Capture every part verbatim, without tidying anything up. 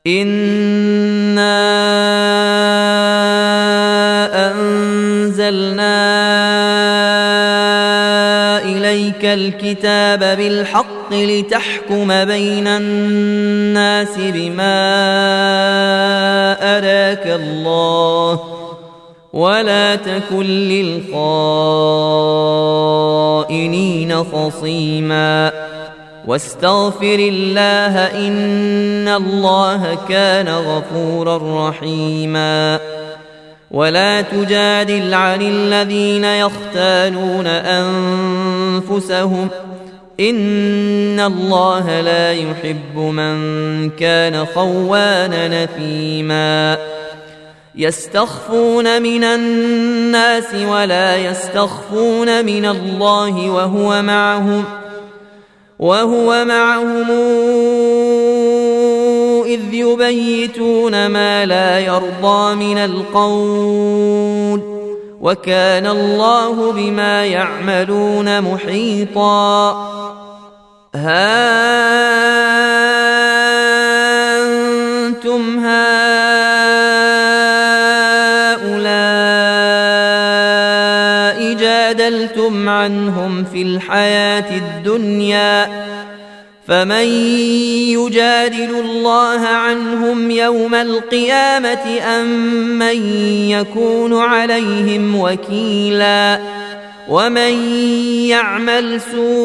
إنا أنزلنا إليك الكتاب بالحق لتحكم بين الناس بما أراك الله ولا تكن للخائنين خصيما واستغفر الله إن الله كان غفورا رحيما ولا تجادل عن الذين يختانون أنفسهم إن الله لا يحب من كان خوانا نثيما يستخفون من الناس ولا يستخفون من الله وهو معهم وهو معهم إذ يبيتون ما لا يرضى من القول وكان الله بما يعملون محيطا ها أنتم هؤلاء جادلتم عنهم في الحياة الدنيا فمن يجادل الله عنهم يوم القيامة أم من يكون عليهم وكيلا ومن يعمل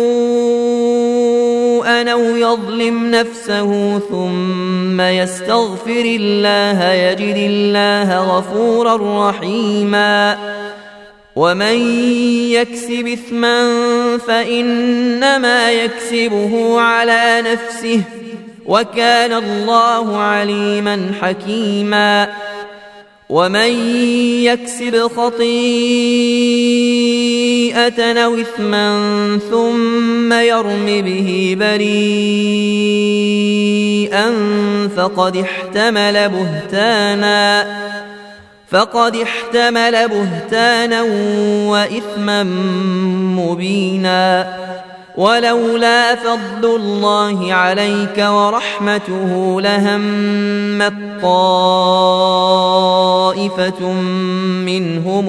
سوءا أو يظلم نفسه ثم يستغفر الله يجد الله غفورا رحيما ومن يكسب إثما فإنما يكسبه على نفسه وكان الله عليما حكيما ومن يكسب خطيئة أو إثما ثم يرم به بريئا فقد احتمل بهتانا فقد احتمل بهتانا وإثما مبينا ولولا فضل الله عليك ورحمته لهمت طائفة منهم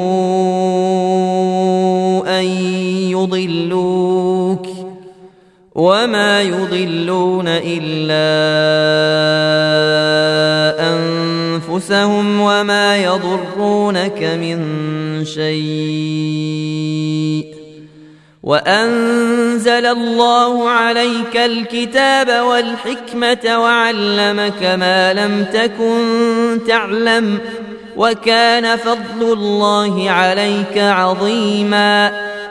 أن يضلوك وما يضلون إلا أنفسهم وما يضرونك من شيء وأنزل الله عليك الكتاب والحكمة وعلمك ما لم تكن تعلم وكان فضل الله عليك عظيما